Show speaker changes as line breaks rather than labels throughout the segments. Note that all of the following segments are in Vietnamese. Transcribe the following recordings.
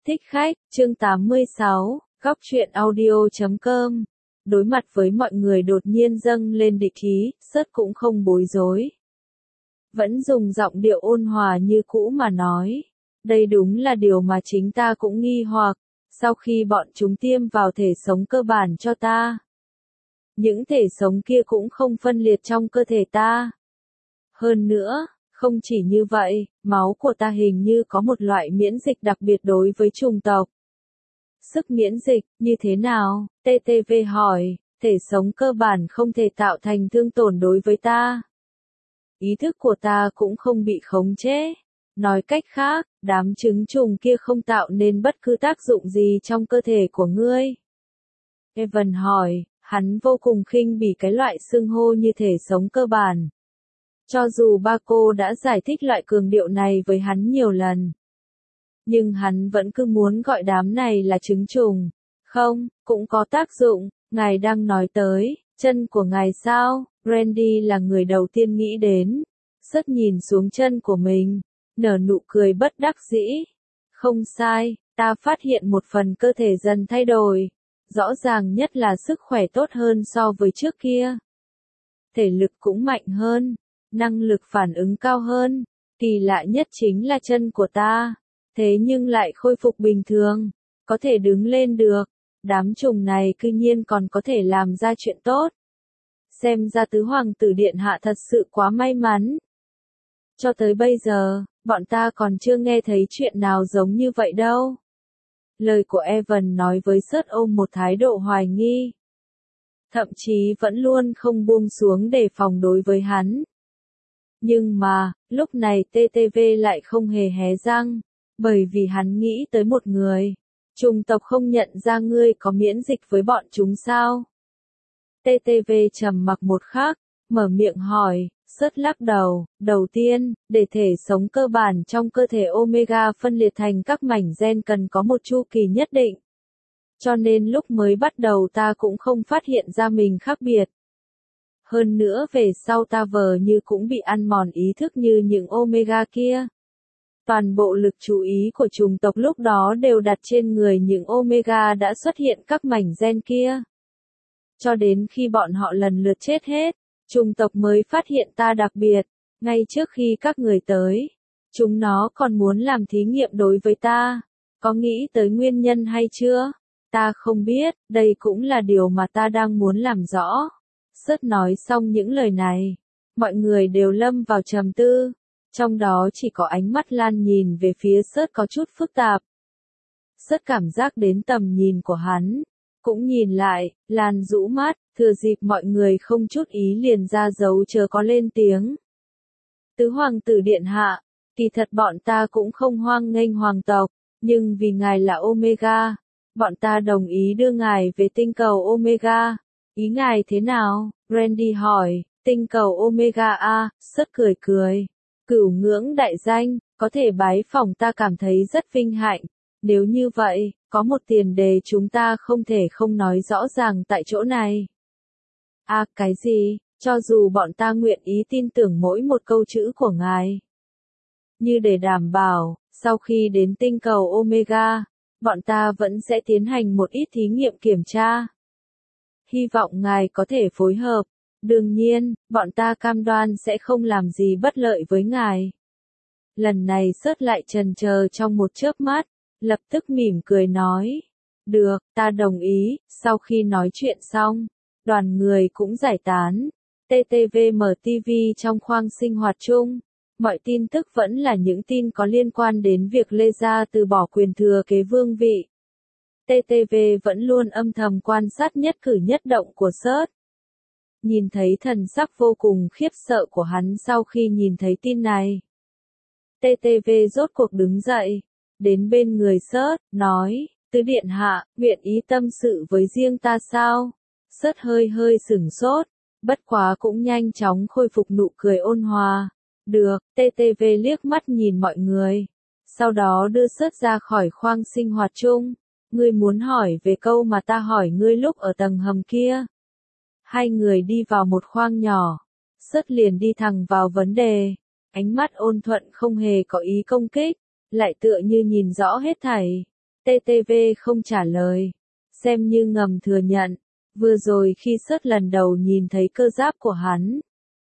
Thích khách, chương 86, góc truyện audio.com. Đối mặt với mọi người đột nhiên dâng lên địch ý, Sớt cũng không bối rối. Vẫn dùng giọng điệu ôn hòa như cũ mà nói. Đây đúng là điều mà chính ta cũng nghi hoặc, sau khi bọn chúng tiêm vào thể sống cơ bản cho ta. Những thể sống kia cũng không phân liệt trong cơ thể ta. Hơn nữa, không chỉ như vậy, máu của ta hình như có một loại miễn dịch đặc biệt đối với chủng tộc. Sức miễn dịch, như thế nào? TTV hỏi, thể sống cơ bản không thể tạo thành thương tổn đối với ta. Ý thức của ta cũng không bị khống chế. Nói cách khác, đám trứng trùng kia không tạo nên bất cứ tác dụng gì trong cơ thể của ngươi. Evan hỏi, hắn vô cùng khinh bỉ cái loại xưng hô như thể sống cơ bản. Cho dù ba cô đã giải thích loại cường điệu này với hắn nhiều lần. Nhưng hắn vẫn cứ muốn gọi đám này là trứng trùng. Không, cũng có tác dụng, ngài đang nói tới, chân của ngài sao? Randy là người đầu tiên nghĩ đến. Sớt nhìn xuống chân của mình, nở nụ cười bất đắc dĩ. Không sai, ta phát hiện một phần cơ thể dần thay đổi. Rõ ràng nhất là sức khỏe tốt hơn so với trước kia. Thể lực cũng mạnh hơn, năng lực phản ứng cao hơn. Kỳ lạ nhất chính là chân của ta. Thế nhưng lại khôi phục bình thường, có thể đứng lên được. Đám trùng này cư nhiên còn có thể làm ra chuyện tốt. Xem ra tứ hoàng tử điện hạ thật sự quá may mắn. Cho tới bây giờ, bọn ta còn chưa nghe thấy chuyện nào giống như vậy đâu. Lời của Evan nói với Sớt ôm một thái độ hoài nghi. Thậm chí vẫn luôn không buông xuống đề phòng đối với hắn. Nhưng mà, lúc này TTV lại không hề hé răng. Bởi vì hắn nghĩ tới một người. Chủng tộc không nhận ra ngươi có miễn dịch với bọn chúng sao? TTV trầm mặc một khắc, mở miệng hỏi, Sớt lắc đầu. Đầu tiên, để thể sống cơ bản trong cơ thể Omega phân liệt thành các mảnh gen cần có một chu kỳ nhất định. Cho nên lúc mới bắt đầu ta cũng không phát hiện ra mình khác biệt. Hơn nữa về sau ta vờ như cũng bị ăn mòn ý thức như những Omega kia. Toàn bộ lực chú ý của chủng tộc lúc đó đều đặt trên người những Omega đã xuất hiện các mảnh gen kia. Cho đến khi bọn họ lần lượt chết hết, chủng tộc mới phát hiện ta đặc biệt. Ngay trước khi các người tới, chúng nó còn muốn làm thí nghiệm đối với ta. Có nghĩ tới nguyên nhân hay chưa? Ta không biết, đây cũng là điều mà ta đang muốn làm rõ. Sớt nói xong những lời này, mọi người đều lâm vào trầm tư. Trong đó chỉ có ánh mắt Lan nhìn về phía Sớt có chút phức tạp. Sớt cảm giác đến tầm nhìn của hắn. Cũng nhìn lại, Lan rũ mắt, thừa dịp mọi người không chút ý liền ra dấu chờ có lên tiếng. Tứ hoàng tử điện hạ, kỳ thật bọn ta cũng không hoan nghênh hoàng tộc, nhưng vì ngài là Omega, bọn ta đồng ý đưa ngài về tinh cầu Omega. Ý ngài thế nào? Randy hỏi, tinh cầu Omega A, Sớt cười cười. Cửu ngưỡng đại danh, có thể bái phỏng ta cảm thấy rất vinh hạnh. Nếu như vậy, có một tiền đề chúng ta không thể không nói rõ ràng tại chỗ này. À, cái gì? Cho dù bọn ta nguyện ý tin tưởng mỗi một câu chữ của ngài. Như để đảm bảo, sau khi đến tinh cầu Omega, bọn ta vẫn sẽ tiến hành một ít thí nghiệm kiểm tra. Hy vọng ngài có thể phối hợp. Đương nhiên, bọn ta cam đoan sẽ không làm gì bất lợi với ngài. Lần này Sớt lại chần chờ trong một chớp mắt, lập tức mỉm cười nói. Được, ta đồng ý. Sau khi nói chuyện xong, đoàn người cũng giải tán. TTV mở TV trong khoang sinh hoạt chung. Mọi tin tức vẫn là những tin có liên quan đến việc Lê Gia từ bỏ quyền thừa kế vương vị. TTV vẫn luôn âm thầm quan sát nhất cử nhất động của Sớt. Nhìn thấy thần sắc vô cùng khiếp sợ của hắn sau khi nhìn thấy tin này. TTV rốt cuộc đứng dậy, đến bên người Sớt, nói, Tứ điện hạ, nguyện ý tâm sự với riêng ta sao? Sớt hơi sửng sốt, bất quá cũng nhanh chóng khôi phục nụ cười ôn hòa. Được, TTV liếc mắt nhìn mọi người. Sau đó đưa Sớt ra khỏi khoang sinh hoạt chung. Ngươi muốn hỏi về câu mà ta hỏi ngươi lúc ở tầng hầm kia. Hai người đi vào một khoang nhỏ. Sớt liền đi thẳng vào vấn đề. Ánh mắt ôn thuận không hề có ý công kích, lại tựa như nhìn rõ hết thảy. TTV không trả lời, xem như ngầm thừa nhận, vừa rồi khi Sớt lần đầu nhìn thấy cơ giáp của hắn,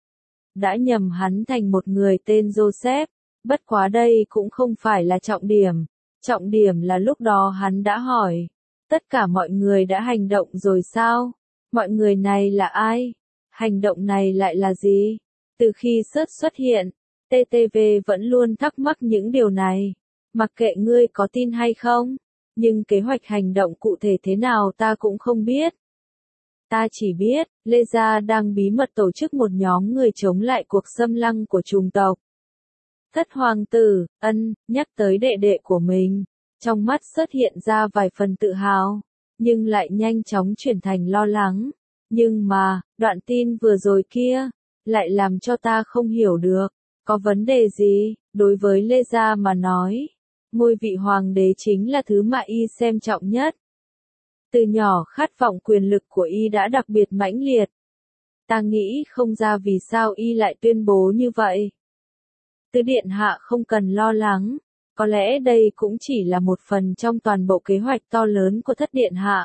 đã nhầm hắn thành một người tên Joseph, bất quá đây cũng không phải là trọng điểm là lúc đó hắn đã hỏi, tất cả mọi người đã hành động rồi sao? Mọi người này là ai? Hành động này lại là gì? Từ khi Sớt xuất hiện, TTV vẫn luôn thắc mắc những điều này, mặc kệ ngươi có tin hay không, nhưng kế hoạch hành động cụ thể thế nào ta cũng không biết. Ta chỉ biết, Lê Gia đang bí mật tổ chức một nhóm người chống lại cuộc xâm lăng của chủng tộc. Thất hoàng tử, nhắc tới đệ đệ của mình, trong mắt xuất hiện ra vài phần tự hào, nhưng lại nhanh chóng chuyển thành lo lắng. Nhưng mà, đoạn tin vừa rồi kia, lại làm cho ta không hiểu được, có vấn đề gì, đối với Lê Gia mà nói, ngôi vị hoàng đế chính là thứ mà y xem trọng nhất. Từ nhỏ khát vọng quyền lực của y đã đặc biệt mãnh liệt. Ta nghĩ không ra vì sao y lại tuyên bố như vậy. Tứ điện hạ không cần lo lắng, có lẽ đây cũng chỉ là một phần trong toàn bộ kế hoạch to lớn của thất điện hạ.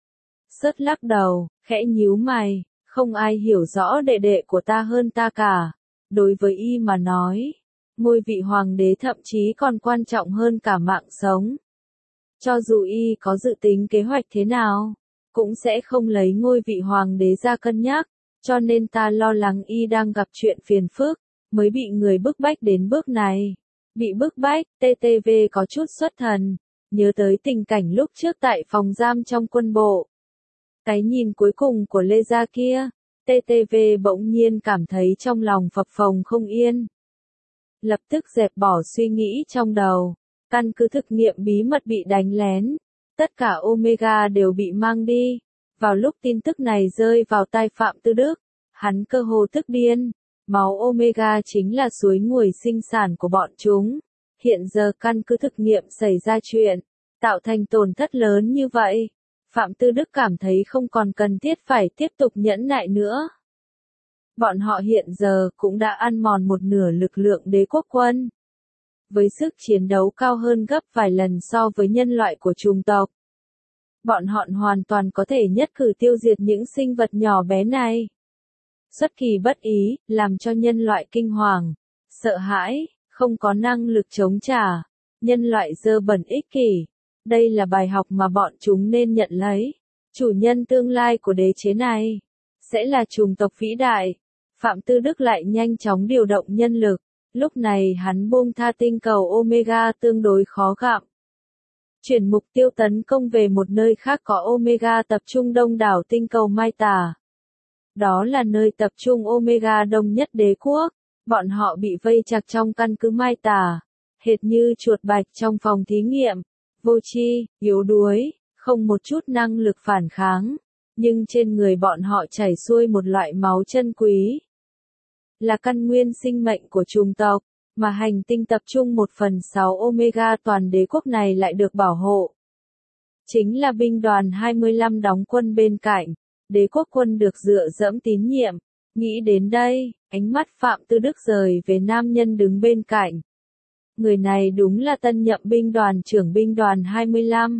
Sớt lắc đầu, khẽ nhíu mày, không ai hiểu rõ đệ đệ của ta hơn ta cả. Đối với y mà nói, ngôi vị hoàng đế thậm chí còn quan trọng hơn cả mạng sống. Cho dù y có dự tính kế hoạch thế nào, cũng sẽ không lấy ngôi vị hoàng đế ra cân nhắc, cho nên ta lo lắng y đang gặp chuyện phiền phức, mới bị người bức bách đến bước này. Bị bức bách, TTV có chút xuất thần, nhớ tới tình cảnh lúc trước tại phòng giam trong quân bộ. Cái nhìn cuối cùng của Lê Gia kia, TTV bỗng nhiên cảm thấy trong lòng phập phồng không yên. Lập tức dẹp bỏ suy nghĩ trong đầu, căn cứ thực nghiệm bí mật bị đánh lén, tất cả Omega đều bị mang đi. Vào lúc tin tức này rơi vào tai Phạm Tư Đức, hắn cơ hồ tức điên, máu Omega chính là suối nguồn sinh sản của bọn chúng. Hiện giờ căn cứ thực nghiệm xảy ra chuyện, tạo thành tổn thất lớn như vậy. Phạm Tư Đức cảm thấy không còn cần thiết phải tiếp tục nhẫn nại nữa. Bọn họ hiện giờ cũng đã ăn mòn một nửa lực lượng đế quốc quân. Với sức chiến đấu cao hơn gấp vài lần so với nhân loại của chủng tộc. Bọn họ hoàn toàn có thể nhất cử tiêu diệt những sinh vật nhỏ bé này. Xuất kỳ bất ý, làm cho nhân loại kinh hoàng, sợ hãi, không có năng lực chống trả. Nhân loại dơ bẩn ích kỷ. Đây là bài học mà bọn chúng nên nhận lấy. Chủ nhân tương lai của đế chế này sẽ là chủng tộc vĩ đại. Phạm Tư Đức lại nhanh chóng điều động nhân lực. Lúc này hắn buông tha tinh cầu Omega tương đối khó gặm. Chuyển mục tiêu tấn công về một nơi khác có Omega tập trung đông đảo tinh cầu Mai Tà. Đó là nơi tập trung Omega đông nhất đế quốc. Bọn họ bị vây chặt trong căn cứ Mai Tà, hệt như chuột bạch trong phòng thí nghiệm. Vô tri, yếu đuối, không một chút năng lực phản kháng, nhưng trên người bọn họ chảy xuôi một loại máu chân quý. Là căn nguyên sinh mệnh của chủng tộc, mà hành tinh tập trung 1/6 Omega toàn đế quốc này lại được bảo hộ. Chính là binh đoàn 25 đóng quân bên cạnh, đế quốc quân được dựa dẫm tín nhiệm. Nghĩ đến đây, ánh mắt Phạm Tư Đức rời về nam nhân đứng bên cạnh. Người này đúng là tân nhậm binh đoàn trưởng binh đoàn 25.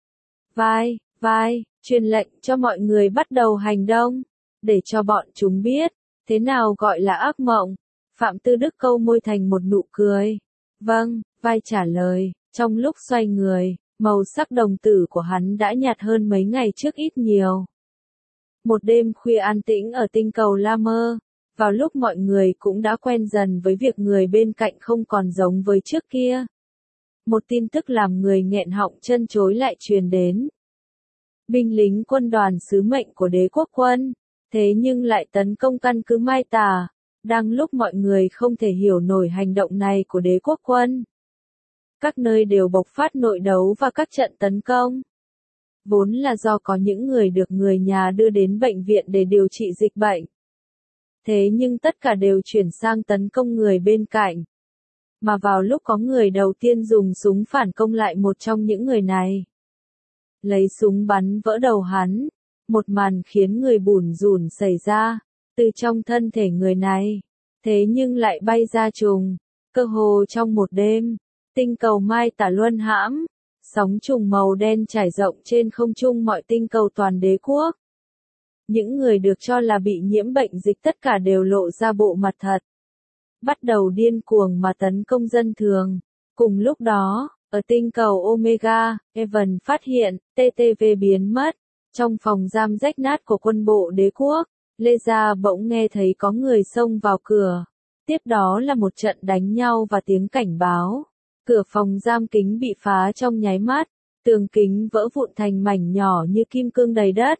Vai, truyền lệnh cho mọi người bắt đầu hành động, để cho bọn chúng biết, thế nào gọi là ác mộng. Phạm Tư Đức câu môi thành một nụ cười. Vâng, Vai trả lời, trong lúc xoay người, màu sắc đồng tử của hắn đã nhạt hơn mấy ngày trước ít nhiều. Một đêm khuya an tĩnh ở tinh cầu La Mơ. Vào lúc mọi người cũng đã quen dần với việc người bên cạnh không còn giống với trước kia. Một tin tức làm người nghẹn họng chân chối lại truyền đến. Binh lính quân đoàn sứ mệnh của đế quốc quân, thế nhưng lại tấn công căn cứ Mai Tà. Đang lúc mọi người không thể hiểu nổi hành động này của đế quốc quân. Các nơi đều bộc phát nội đấu và các trận tấn công. Vốn là do có những người được người nhà đưa đến bệnh viện để điều trị dịch bệnh. Thế nhưng tất cả đều chuyển sang tấn công người bên cạnh. Mà vào lúc có người đầu tiên dùng súng phản công lại một trong những người này. Lấy súng bắn vỡ đầu hắn. Một màn khiến người bủn rủn xảy ra. Từ trong thân thể người này. Thế nhưng lại bay ra trùng. Cơ hồ trong một đêm. Tinh cầu Mai Tà luân hãm. Sóng trùng màu đen trải rộng trên không trung mọi tinh cầu toàn đế quốc. Những người được cho là bị nhiễm bệnh dịch tất cả đều lộ ra bộ mặt thật. Bắt đầu điên cuồng mà tấn công dân thường. Cùng lúc đó, ở tinh cầu Omega, Evan phát hiện, TTV biến mất. Trong phòng giam rách nát của quân bộ đế quốc, Leza bỗng nghe thấy có người xông vào cửa. Tiếp đó là một trận đánh nhau và tiếng cảnh báo. Cửa phòng giam kính bị phá trong nháy mắt, tường kính vỡ vụn thành mảnh nhỏ như kim cương đầy đất.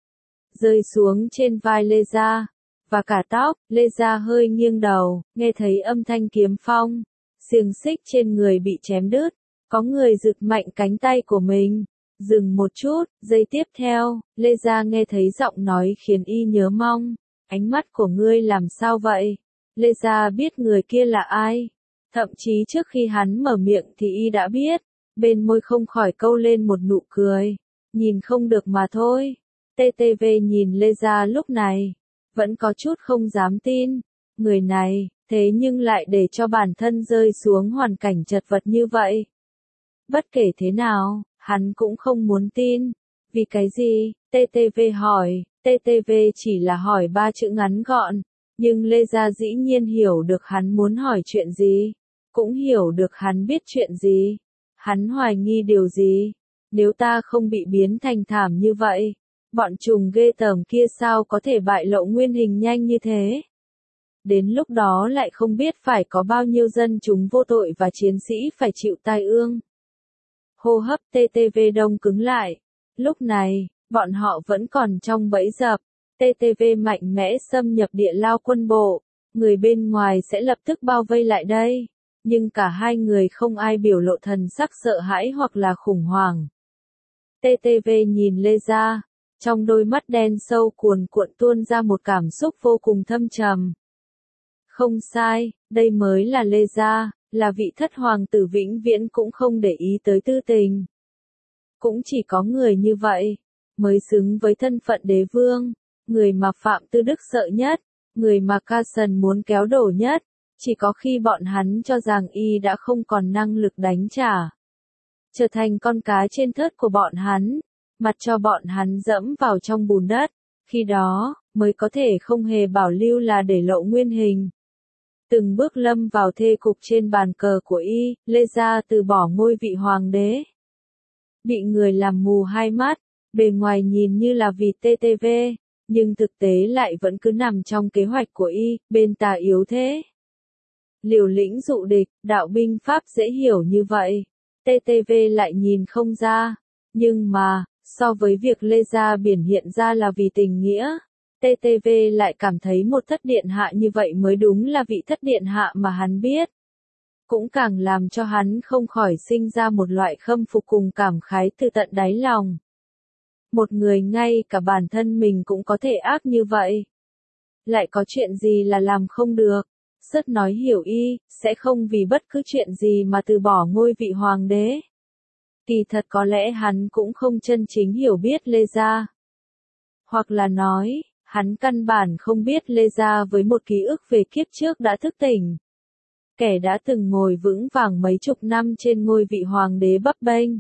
Rơi xuống trên vai Leza, và cả tóc, Leza hơi nghiêng đầu, nghe thấy âm thanh kiếm phong. Xiềng xích trên người bị chém đứt, có người giật mạnh cánh tay của mình. Dừng một chút, giây tiếp theo, Leza nghe thấy giọng nói khiến y nhớ mong. Ánh mắt của ngươi làm sao vậy? Leza biết người kia là ai. Thậm chí trước khi hắn mở miệng thì y đã biết. Bên môi không khỏi câu lên một nụ cười. Nhìn không được mà thôi. TTV nhìn Leza lúc này. Vẫn có chút không dám tin. Người này, thế nhưng lại để cho bản thân rơi xuống hoàn cảnh chật vật như vậy. Bất kể thế nào, hắn cũng không muốn tin. Vì cái gì? TTV hỏi. TTV chỉ là hỏi 3 chữ ngắn gọn. Nhưng Leza dĩ nhiên hiểu được hắn muốn hỏi chuyện gì. Cũng hiểu được hắn biết chuyện gì. Hắn hoài nghi điều gì. Nếu ta không bị biến thành thảm như vậy, bọn trùng ghê tởm kia sao có thể bại lộ nguyên hình nhanh như thế? Đến lúc đó lại không biết phải có bao nhiêu dân chúng vô tội và chiến sĩ phải chịu tai ương. Hô hấp TTV đông cứng lại. Lúc này, bọn họ vẫn còn trong bẫy dập. TTV mạnh mẽ xâm nhập địa lao quân bộ. Người bên ngoài sẽ lập tức bao vây lại đây. Nhưng cả hai người không ai biểu lộ thần sắc sợ hãi hoặc là khủng hoảng. TTV nhìn Leza. Trong đôi mắt đen sâu cuồn cuộn tuôn ra một cảm xúc vô cùng thâm trầm. Không sai, đây mới là Leza, là vị thất hoàng tử vĩnh viễn cũng không để ý tới tư tình. Cũng chỉ có người như vậy, mới xứng với thân phận đế vương, người mà Phạm Tư Đức sợ nhất, người mà Carson muốn kéo đổ nhất, chỉ có khi bọn hắn cho rằng y đã không còn năng lực đánh trả. Trở thành con cá trên thớt của bọn hắn, mặt cho bọn hắn dẫm vào trong bùn đất, khi đó, mới có thể không hề bảo lưu là để lộ nguyên hình. Từng bước lâm vào thê cục trên bàn cờ của y, Leza từ bỏ ngôi vị hoàng đế. Bị người làm mù hai mắt, bề ngoài nhìn như là vì TTV, nhưng thực tế lại vẫn cứ nằm trong kế hoạch của y, bên tà yếu thế. Liều lĩnh dụ địch, đạo binh pháp dễ hiểu như vậy. TTV lại nhìn không ra. Nhưng mà, so với việc Leza biểu hiện ra là vì tình nghĩa, TTV lại cảm thấy một thất điện hạ như vậy mới đúng là vị thất điện hạ mà hắn biết. Cũng càng làm cho hắn không khỏi sinh ra một loại khâm phục cùng cảm khái từ tận đáy lòng. Một người ngay cả bản thân mình cũng có thể ác như vậy. Lại có chuyện gì là làm không được. Rất nói hiểu y, sẽ không vì bất cứ chuyện gì mà từ bỏ ngôi vị hoàng đế. Kỳ thật có lẽ hắn cũng không chân chính hiểu biết Leza. Hoặc là nói, hắn căn bản không biết Leza với một ký ức về kiếp trước đã thức tỉnh. Kẻ đã từng ngồi vững vàng mấy chục năm trên ngôi vị hoàng đế bấp bênh.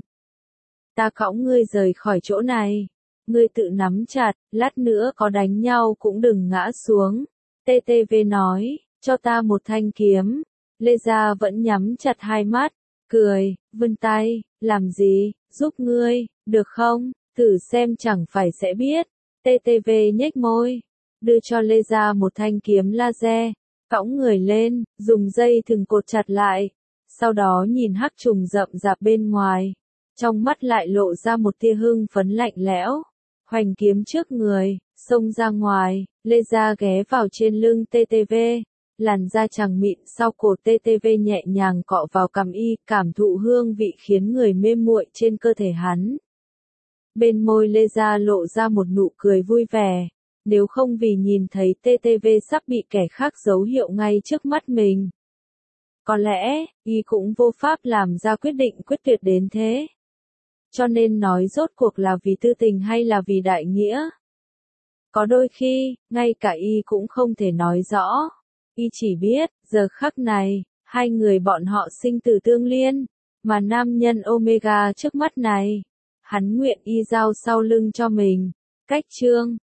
Ta cõng ngươi rời khỏi chỗ này. Ngươi tự nắm chặt, lát nữa có đánh nhau cũng đừng ngã xuống. TTV nói, cho ta một thanh kiếm. Leza vẫn nhắm chặt hai mắt, cười, vươn tay, làm gì, giúp ngươi, được không, thử xem chẳng phải sẽ biết. TTV nhếch môi, đưa cho Leza một thanh kiếm laser, cõng người lên, dùng dây thừng cột chặt lại. Sau đó nhìn hắc trùng rậm rạp bên ngoài. Trong mắt lại lộ ra một tia hưng phấn lạnh lẽo. Hoành kiếm trước người, xông ra ngoài, Leza ghé vào trên lưng TTV. Làn da chằng mịn sau cổ TTV nhẹ nhàng cọ vào cằm y, cảm thụ hương vị khiến người mê muội trên cơ thể hắn. Bên môi Leza lộ ra một nụ cười vui vẻ. Nếu không vì nhìn thấy TTV sắp bị kẻ khác dấu hiệu ngay trước mắt mình. Có lẽ, y cũng vô pháp làm ra quyết định quyết tuyệt đến thế. Cho nên nói rốt cuộc là vì tư tình hay là vì đại nghĩa. Có đôi khi, ngay cả y cũng không thể nói rõ. Y chỉ biết, giờ khắc này, hai người bọn họ sinh tử tương liên. Mà nam nhân Omega trước mắt này, hắn nguyện y giao sau lưng cho mình. Cách chương